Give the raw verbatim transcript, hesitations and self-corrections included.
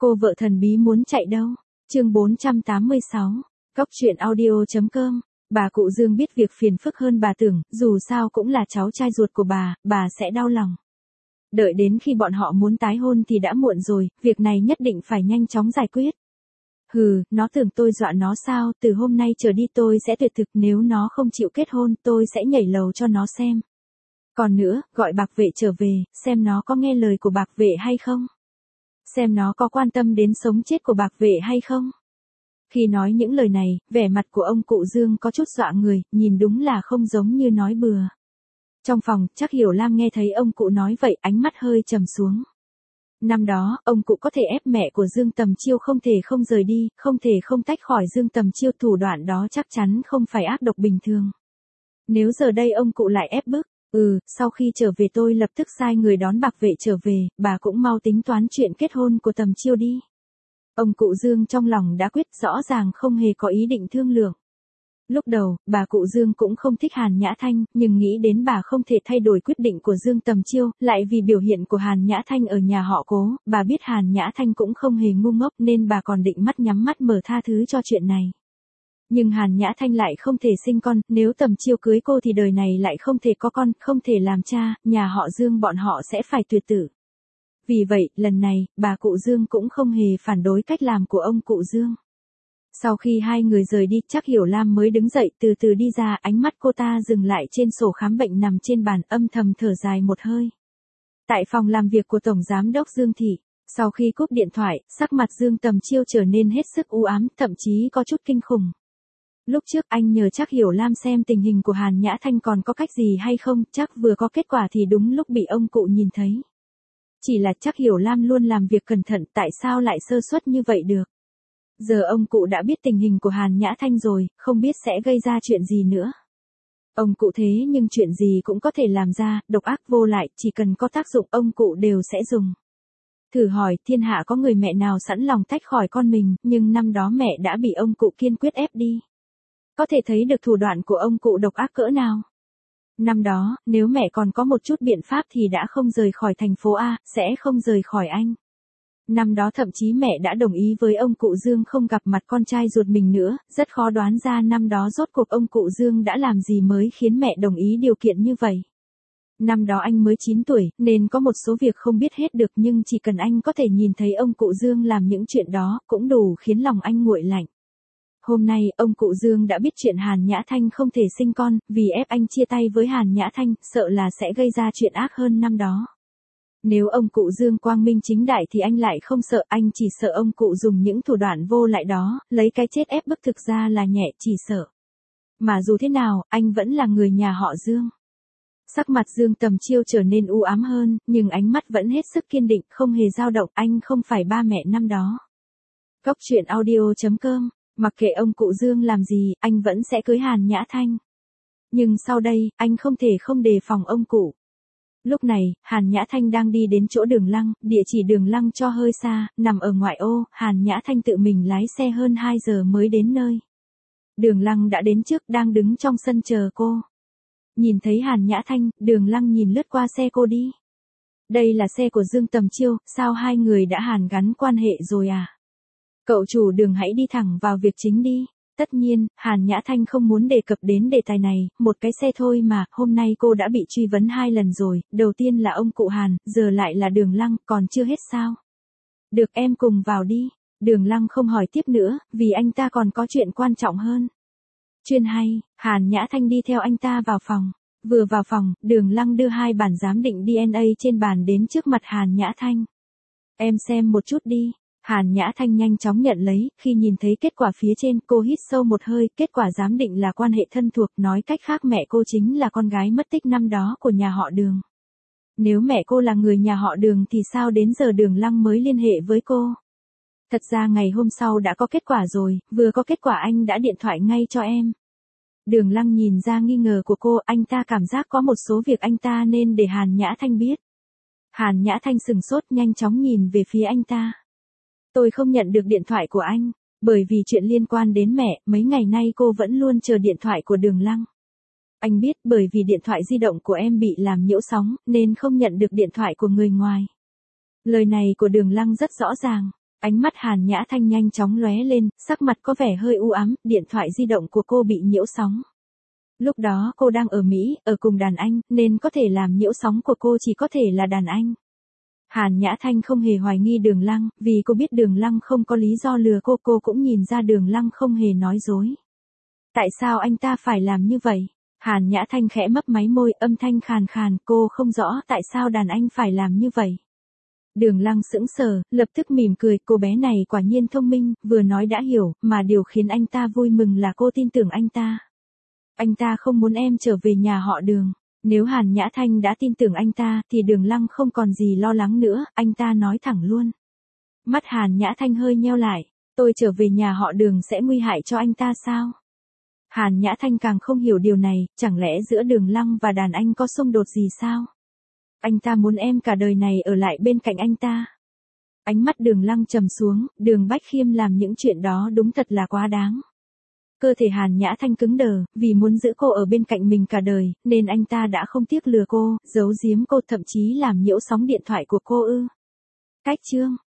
Cô vợ thần bí muốn chạy đâu? Chương bốn trăm tám mươi sáu. Cóc truyện audio.com. Bà cụ Dương biết việc phiền phức hơn bà tưởng, dù sao cũng là cháu trai ruột của bà, bà sẽ đau lòng. Đợi đến khi bọn họ muốn tái hôn thì đã muộn rồi, việc này nhất định phải nhanh chóng giải quyết. Hừ, nó tưởng tôi dọa nó sao, từ hôm nay trở đi tôi sẽ tuyệt thực, nếu nó không chịu kết hôn tôi sẽ nhảy lầu cho nó xem. Còn nữa, gọi bạc vệ trở về, xem nó có nghe lời của bạc vệ hay không. Xem nó có quan tâm đến sống chết của bạc vệ hay không. Khi nói những lời này, vẻ mặt của ông cụ Dương có chút dọa người, nhìn đúng là không giống như nói bừa. Trong phòng, chắc Hiểu Lam nghe thấy ông cụ nói vậy, ánh mắt hơi trầm xuống. Năm đó, ông cụ có thể ép mẹ của Dương Tầm Chiêu không thể không rời đi, không thể không tách khỏi Dương Tầm Chiêu, thủ đoạn đó chắc chắn không phải ác độc bình thường. Nếu giờ đây ông cụ lại ép bức, ừ, sau khi trở về tôi lập tức sai người đón bạc vệ trở về, bà cũng mau tính toán chuyện kết hôn của Tầm Chiêu đi. Ông cụ Dương trong lòng đã quyết, rõ ràng không hề có ý định thương lượng. Lúc đầu, bà cụ Dương cũng không thích Hàn Nhã Thanh, nhưng nghĩ đến bà không thể thay đổi quyết định của Dương Tầm Chiêu, lại vì biểu hiện của Hàn Nhã Thanh ở nhà họ Cố, bà biết Hàn Nhã Thanh cũng không hề ngu ngốc nên bà còn định mắt nhắm mắt mở tha thứ cho chuyện này. Nhưng Hàn Nhã Thanh lại không thể sinh con, nếu Tầm Chiêu cưới cô thì đời này lại không thể có con, không thể làm cha, nhà họ Dương bọn họ sẽ phải tuyệt tử. Vì vậy, lần này, bà cụ Dương cũng không hề phản đối cách làm của ông cụ Dương. Sau khi hai người rời đi, chắc Hiểu Lam mới đứng dậy từ từ đi ra, ánh mắt cô ta dừng lại trên sổ khám bệnh nằm trên bàn, âm thầm thở dài một hơi. Tại phòng làm việc của Tổng Giám đốc Dương Thị, sau khi cúp điện thoại, sắc mặt Dương Tầm Chiêu trở nên hết sức u ám, thậm chí có chút kinh khủng. Lúc trước anh nhờ chắc Hiểu Lam xem tình hình của Hàn Nhã Thanh còn có cách gì hay không, chắc vừa có kết quả thì đúng lúc bị ông cụ nhìn thấy. Chỉ là chắc Hiểu Lam luôn làm việc cẩn thận, tại sao lại sơ suất như vậy được. Giờ ông cụ đã biết tình hình của Hàn Nhã Thanh rồi, không biết sẽ gây ra chuyện gì nữa. Ông cụ thế nhưng chuyện gì cũng có thể làm ra, độc ác vô lại, chỉ cần có tác dụng ông cụ đều sẽ dùng. Thử hỏi, thiên hạ có người mẹ nào sẵn lòng tách khỏi con mình, nhưng năm đó mẹ đã bị ông cụ kiên quyết ép đi. Có thể thấy được thủ đoạn của ông cụ độc ác cỡ nào. Năm đó, nếu mẹ còn có một chút biện pháp thì đã không rời khỏi thành phố A, sẽ không rời khỏi anh. Năm đó thậm chí mẹ đã đồng ý với ông cụ Dương không gặp mặt con trai ruột mình nữa, rất khó đoán ra năm đó rốt cuộc ông cụ Dương đã làm gì mới khiến mẹ đồng ý điều kiện như vậy. Năm đó anh mới chín tuổi, nên có một số việc không biết hết được, nhưng chỉ cần anh có thể nhìn thấy ông cụ Dương làm những chuyện đó, cũng đủ khiến lòng anh nguội lạnh. Hôm nay, ông cụ Dương đã biết chuyện Hàn Nhã Thanh không thể sinh con, vì ép anh chia tay với Hàn Nhã Thanh, sợ là sẽ gây ra chuyện ác hơn năm đó. Nếu ông cụ Dương quang minh chính đại thì anh lại không sợ, anh chỉ sợ ông cụ dùng những thủ đoạn vô lại đó, lấy cái chết ép bức, thực ra là nhẹ, chỉ sợ. Mà dù thế nào, anh vẫn là người nhà họ Dương. Sắc mặt Dương Tầm Chiêu trở nên u ám hơn, nhưng ánh mắt vẫn hết sức kiên định, không hề dao động, anh không phải ba mẹ năm đó. Cóc truyện audio.com. Mặc kệ ông cụ Dương làm gì, anh vẫn sẽ cưới Hàn Nhã Thanh. Nhưng sau đây, anh không thể không đề phòng ông cụ. Lúc này, Hàn Nhã Thanh đang đi đến chỗ Đường Lăng, địa chỉ Đường Lăng cho hơi xa, nằm ở ngoại ô, Hàn Nhã Thanh tự mình lái xe hơn hai giờ mới đến nơi. Đường Lăng đã đến trước, đang đứng trong sân chờ cô. Nhìn thấy Hàn Nhã Thanh, Đường Lăng nhìn lướt qua xe cô đi. Đây là xe của Dương Tầm Chiêu, sao hai người đã hàn gắn quan hệ rồi à? Cậu chủ Đường hãy đi thẳng vào việc chính đi. Tất nhiên, Hàn Nhã Thanh không muốn đề cập đến đề tài này, một cái xe thôi mà, hôm nay cô đã bị truy vấn hai lần rồi, đầu tiên là ông cụ Hàn, giờ lại là Đường Lăng, còn chưa hết sao? Được, em cùng vào đi. Đường Lăng không hỏi tiếp nữa, vì anh ta còn có chuyện quan trọng hơn. Chuyên hay, Hàn Nhã Thanh đi theo anh ta vào phòng. Vừa vào phòng, Đường Lăng đưa hai bản giám định đê en a trên bàn đến trước mặt Hàn Nhã Thanh. Em xem một chút đi. Hàn Nhã Thanh nhanh chóng nhận lấy, khi nhìn thấy kết quả phía trên, cô hít sâu một hơi, kết quả giám định là quan hệ thân thuộc, nói cách khác mẹ cô chính là con gái mất tích năm đó của nhà họ Đường. Nếu mẹ cô là người nhà họ Đường thì sao đến giờ Đường Lăng mới liên hệ với cô? Thật ra ngày hôm sau đã có kết quả rồi, vừa có kết quả anh đã điện thoại ngay cho em. Đường Lăng nhìn ra nghi ngờ của cô, anh ta cảm giác có một số việc anh ta nên để Hàn Nhã Thanh biết. Hàn Nhã Thanh sừng sốt, nhanh chóng nhìn về phía anh ta. Tôi không nhận được điện thoại của anh, bởi vì chuyện liên quan đến mẹ, mấy ngày nay cô vẫn luôn chờ điện thoại của Đường Lăng. Anh biết, bởi vì điện thoại di động của em bị làm nhiễu sóng, nên không nhận được điện thoại của người ngoài. Lời này của Đường Lăng rất rõ ràng. Ánh mắt Hàn Nhã Thanh nhanh chóng lóe lên, sắc mặt có vẻ hơi u ám, điện thoại di động của cô bị nhiễu sóng. Lúc đó cô đang ở Mỹ, ở cùng đàn anh, nên có thể làm nhiễu sóng của cô chỉ có thể là đàn anh. Hàn Nhã Thanh không hề hoài nghi Đường Lăng, vì cô biết Đường Lăng không có lý do lừa cô, cô cũng nhìn ra Đường Lăng không hề nói dối. Tại sao anh ta phải làm như vậy? Hàn Nhã Thanh khẽ mấp máy môi, âm thanh khàn khàn, cô không rõ tại sao đàn anh phải làm như vậy. Đường Lăng sững sờ, lập tức mỉm cười, cô bé này quả nhiên thông minh, vừa nói đã hiểu, mà điều khiến anh ta vui mừng là cô tin tưởng anh ta. Anh ta không muốn em trở về nhà họ Đường. Nếu Hàn Nhã Thanh đã tin tưởng anh ta, thì Đường Lăng không còn gì lo lắng nữa, anh ta nói thẳng luôn. Mắt Hàn Nhã Thanh hơi nheo lại, tôi trở về nhà họ Đường sẽ nguy hại cho anh ta sao? Hàn Nhã Thanh càng không hiểu điều này, chẳng lẽ giữa Đường Lăng và đàn anh có xung đột gì sao? Anh ta muốn em cả đời này ở lại bên cạnh anh ta. Ánh mắt Đường Lăng trầm xuống, Đường Bách Khiêm làm những chuyện đó đúng thật là quá đáng. Cơ thể Hàn Nhã Thanh cứng đờ, vì muốn giữ cô ở bên cạnh mình cả đời, nên anh ta đã không tiếc lừa cô, giấu giếm cô, thậm chí làm nhiễu sóng điện thoại của cô ư. Cách chương